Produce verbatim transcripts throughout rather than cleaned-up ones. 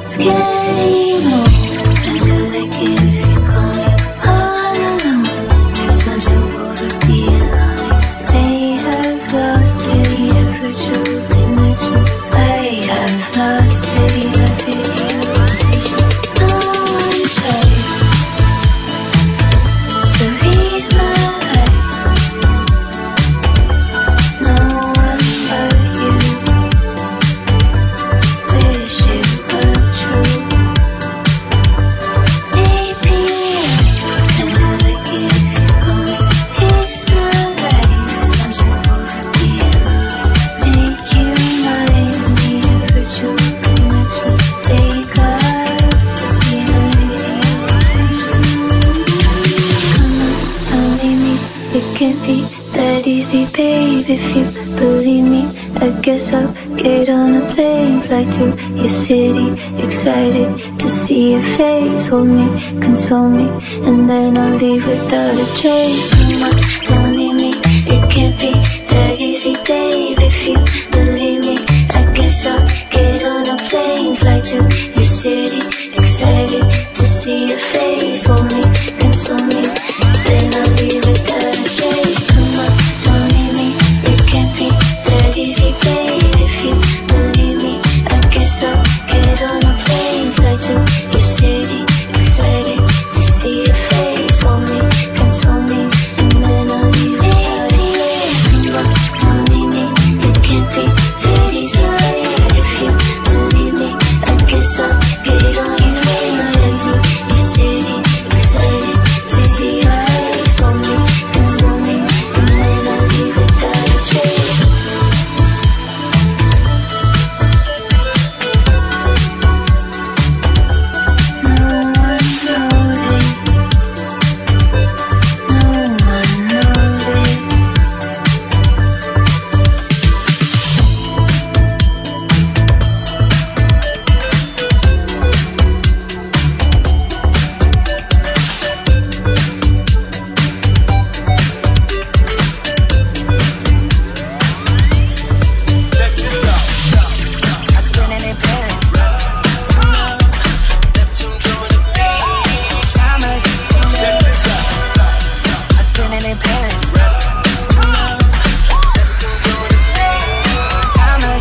It's getting old, kinda like it if you call me all alone. Guess I'm so bored of being lonely. May have lost any effort, true connection. I have lost any effort, conversation. No one tries to read my eyes. No one but you. Wish it were true. Maybe it's kinda like it if you call me. It's not right, 'cause I'm so bored of being lonely. Make you mine, need a virtual connection. Take our Don't leave me, it can't be that easy, babe. If you believe me, I guess I'll get on a plane, fly to your city, excited to see your face. Hold me, console me, and then I'll leave without a trace. Come on, don't leave me, it can't be that easy, babe. If you believe me, I guess I'll get on a plane, fly to your city, excited to see your face. Hold me, console me, then I'll leave without a trace. Come on, don't leave me, it can't be that easy, babe. If you believe me, I guess I'll get on a plane, fly to your city, excited to see your face. Hold me, console me, and then I'll leave without a trace. Come on, don't leave me, it can't be that easy, babe. If you believe me, I guess I'll get on a plane, fly to your city, excited to see your face. Hold me, console me, and then I'll leave without a trace. No one noticed. No one noticed. I spent it in Paris. Thomas. I spent it in Paris. Thomas.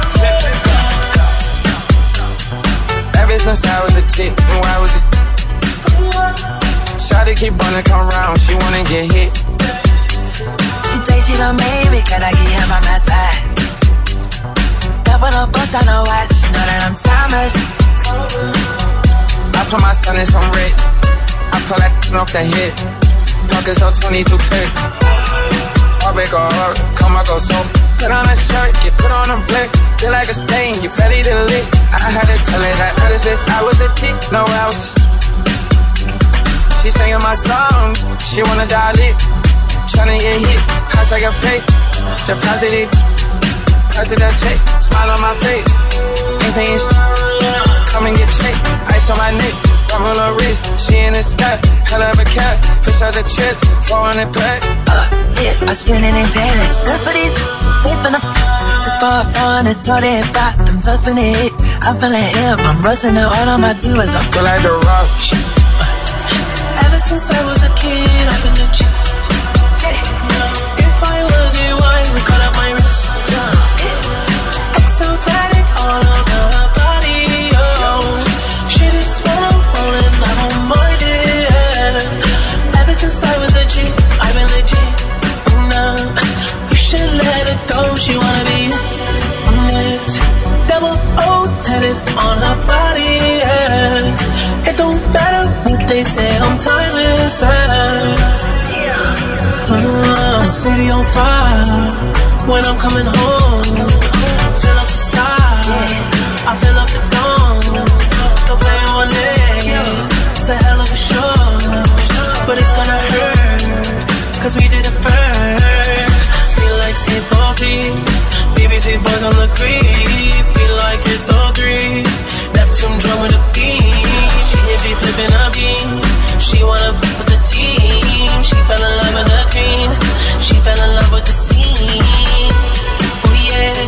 Ever since I was a chick, and why was it? Shawty keep wanna come round, she wanna get hit. She say she done made me, can I get him by my side? Never no bust on no watch, she know that I'm Thomas. I put my son in some red. I pull that off the hit. Pockets on twenty-two click. All big or hard, come I go so. Put on a shirt, get put on a blick. Feel like a stain, you ready to lick. I had to tell her that notice this, I was a dick, no else. She singing my song, she wanna dial it. Tryna get hit, house I get paid. Deposit it, president check. Smile on my face, ain't paying sh- come and get checked. Ice on my neck, rub on her wrist. She in the sky, hell of a cat. Fish out the chest, four hundred pack. Uh, yeah, I spent it in Paris. That's for this, whipping up. It's far fun, it's all that fat. I'm puffing it, I'm feeling ill. I'm rusting it, all on my do is I'm Feel like the rush. Ever since I was a kid, I've been legit. If I was you, I would cut up my wrist. Exotic all over her body, oh. She just wanna roll and I don't mind it. Ever since I was a G, I've been legit. No, you should let it go. She wanna be it. Double O tatted on her body, yeah. It don't matter what they say, I'm timeless. Uh, city on fire when I'm coming home. Fill up the sky, I fill up the dome. Go play all day, it's a hell of a show. But it's gonna hurt, cause we did it first. Feel like skateboarding, B B C boys on the creep. Feel like it's all three, Neptune drum with a beat. She hit me flipping a beam, she wanna be with the team. She fell in love with the cream, she fell in love with the scene. Oh yeah.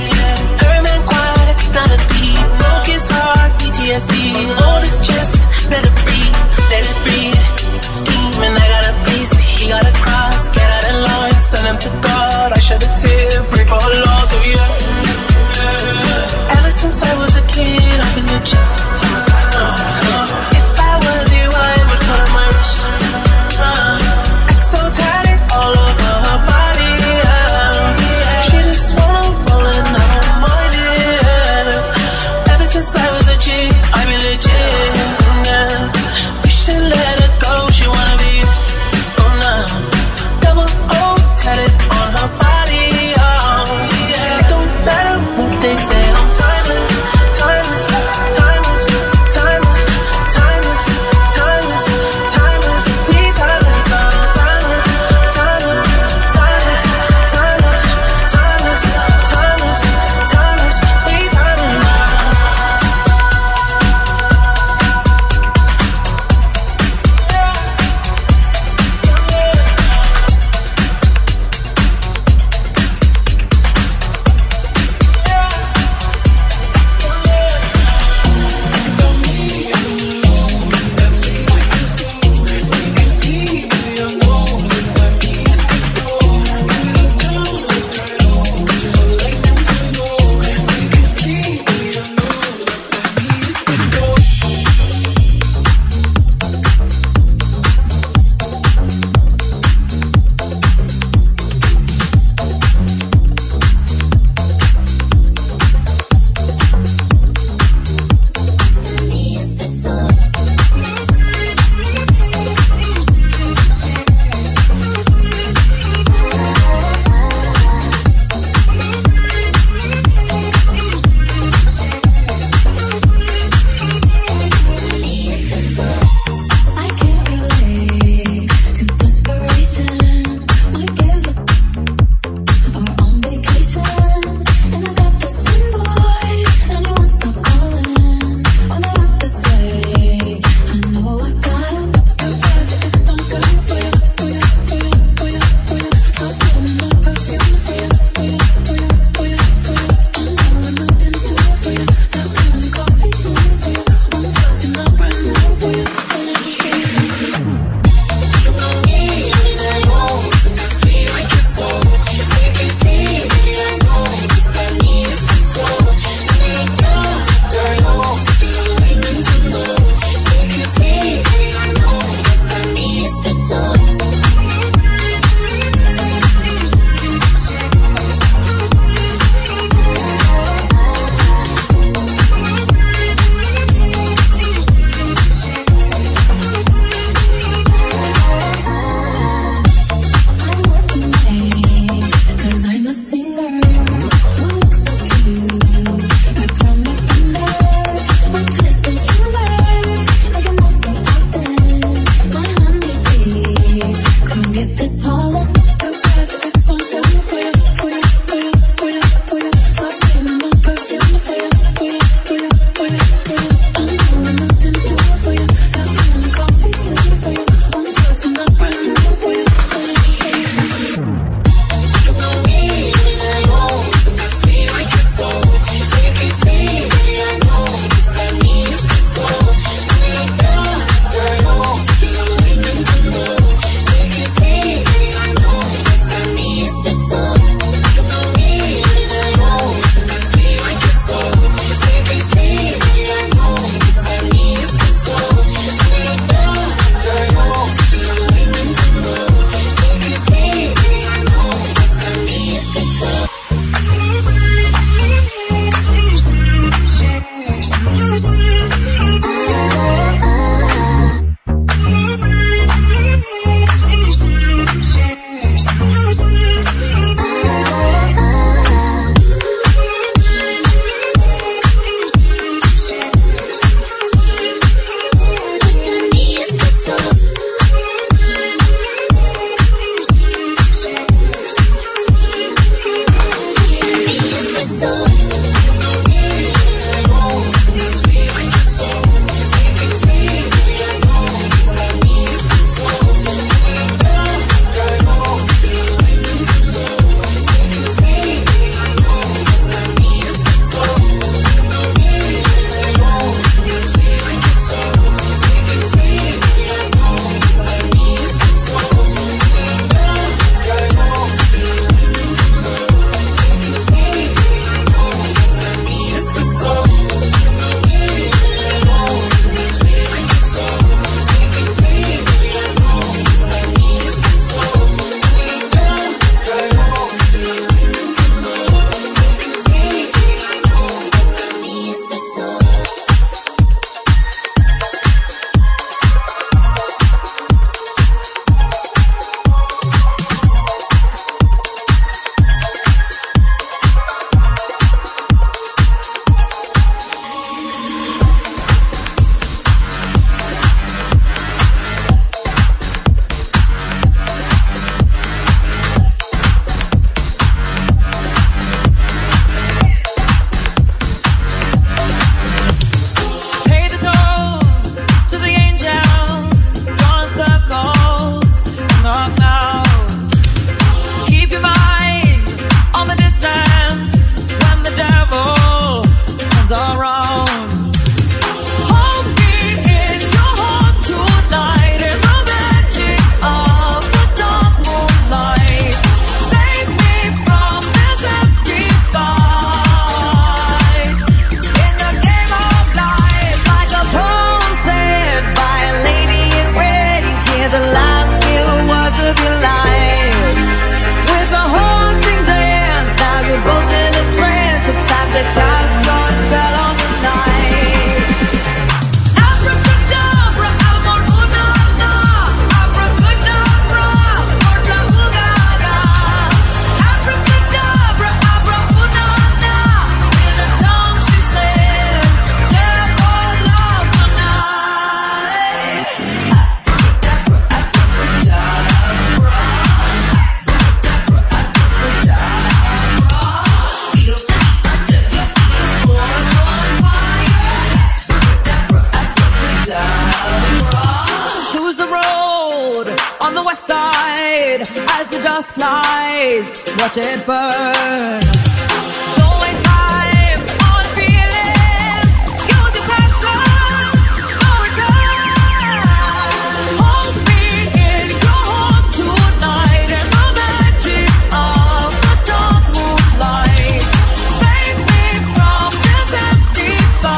side as the dust flies. Watch it burn. Don't waste time on feeling. Use your passion. No return. Hold me in your heart tonight in the magic of the dark moonlight. Save me from this empty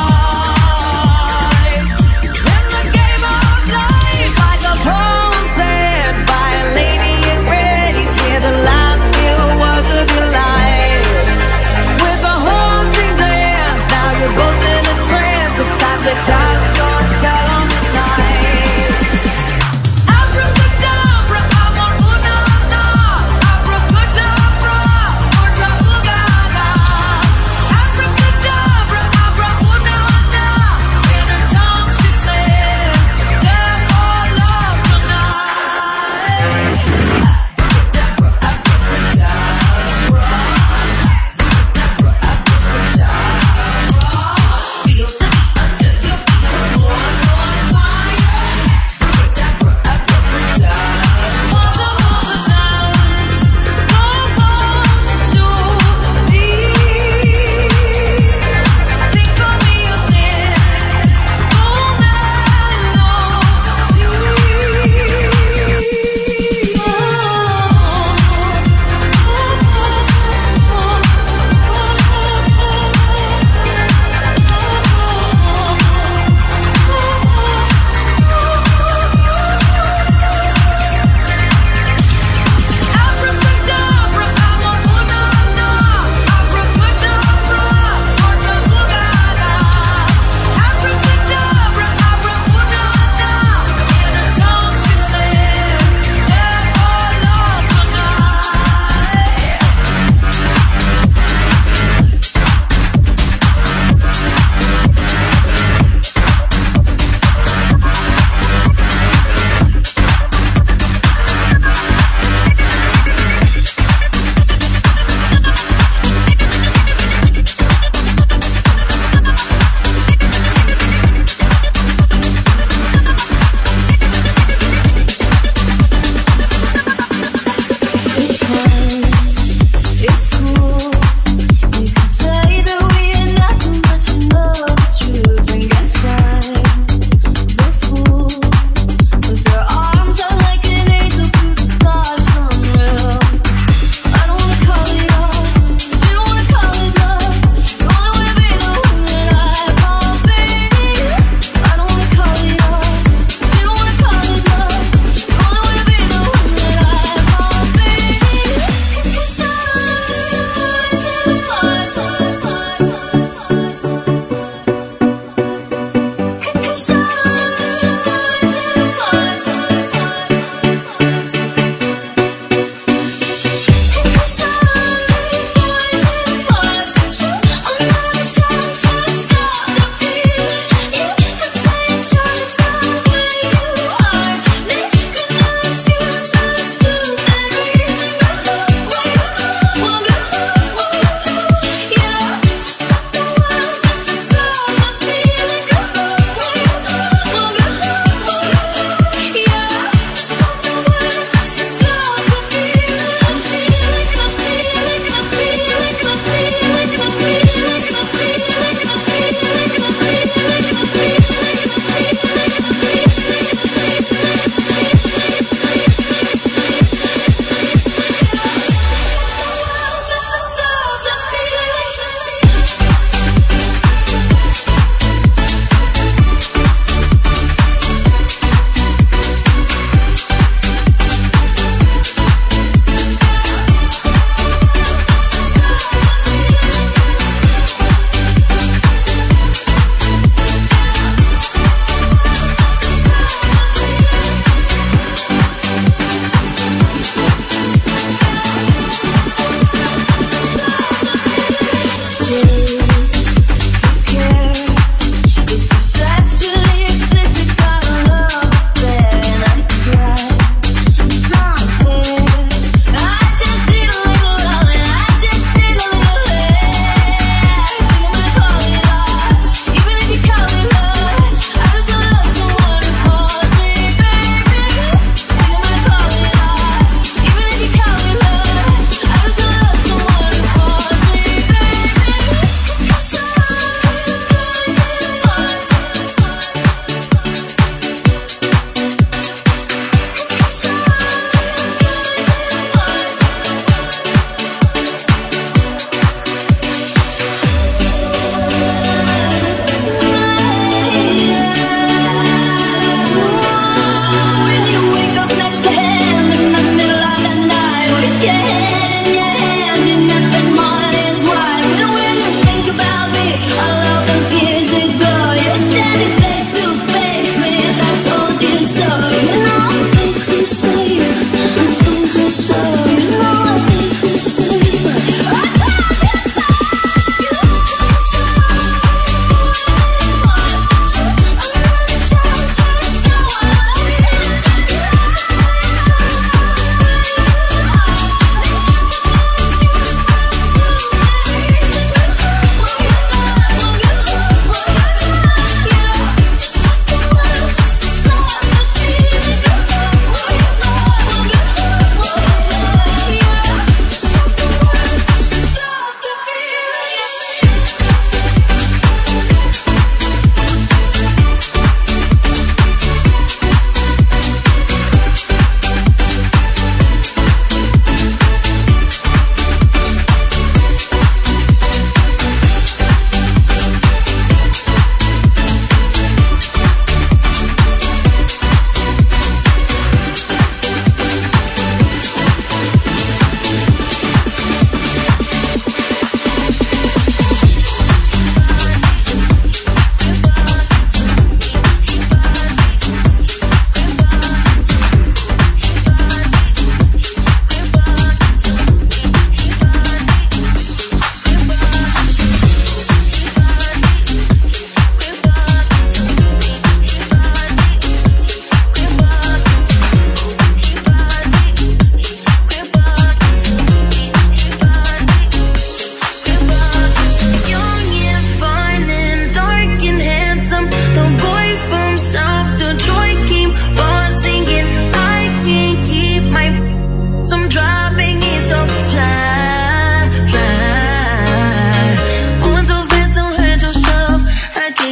fight. In the game of life, like a poem said by a lady in red, you hear the last few words of your life.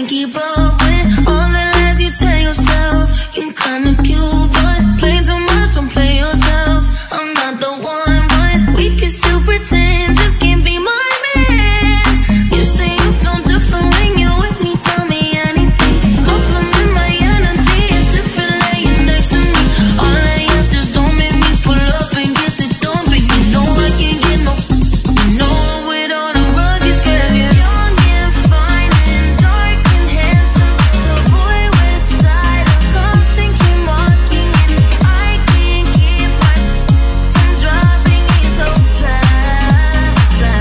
can't keep up with all the lies you tell yourself. You're kinda cute, but play too much, don't play yourself. I'm not the one, but we can still pretend. Just can't be my man. You say you feel different when you're with me, tell me anything. Compliment my energy, it's different laying next to me. All the answers don't make me pull up and get the door, but you know I can't get no. You know with all the rug is scared. Young and fine and dark and handsome, the boy west side of Compton came walking in. I can't keep my from dropping, he's so fly, fly.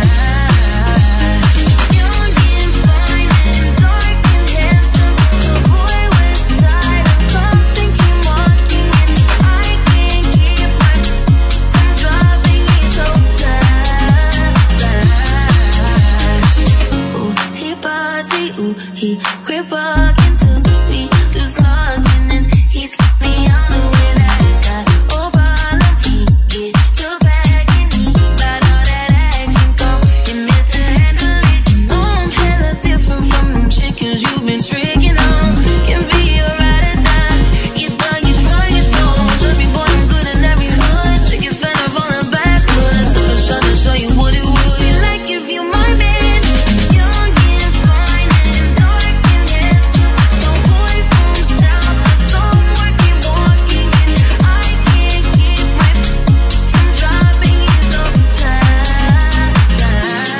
Young and fine and dark and handsome, the boy west side of Compton came walking in. I can't keep my from dropping, he's so fly, fly. Ooh, he bossy, ooh, he quit walking to me through stars, and then he's me on the way that I got. Oh, bottom, he get your back and he got all that action, come and mishandle it. You know I'm hella different from them chickens you've been tricking on. Can be a ride or die, you thug, you strong, you strong. Trust me, boy, I'm good in every hood. Chicken finna falling backwards. I'm just trying to show you what it would be like if you my man. Young and fine and dark and handsome, the boy from south, the somewhere keep walking in. I can't keep my from dropping, he's so fly, fly.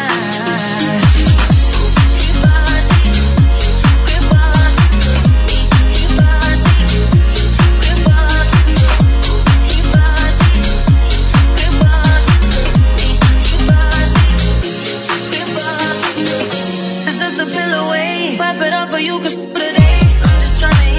He bossy, quit walking to me. He bossy, quit walking to me. He bossy, quit walking to me. He bossy, quit walking to me. It's just a pill away, wipe it up for you, cause today I'm just tryna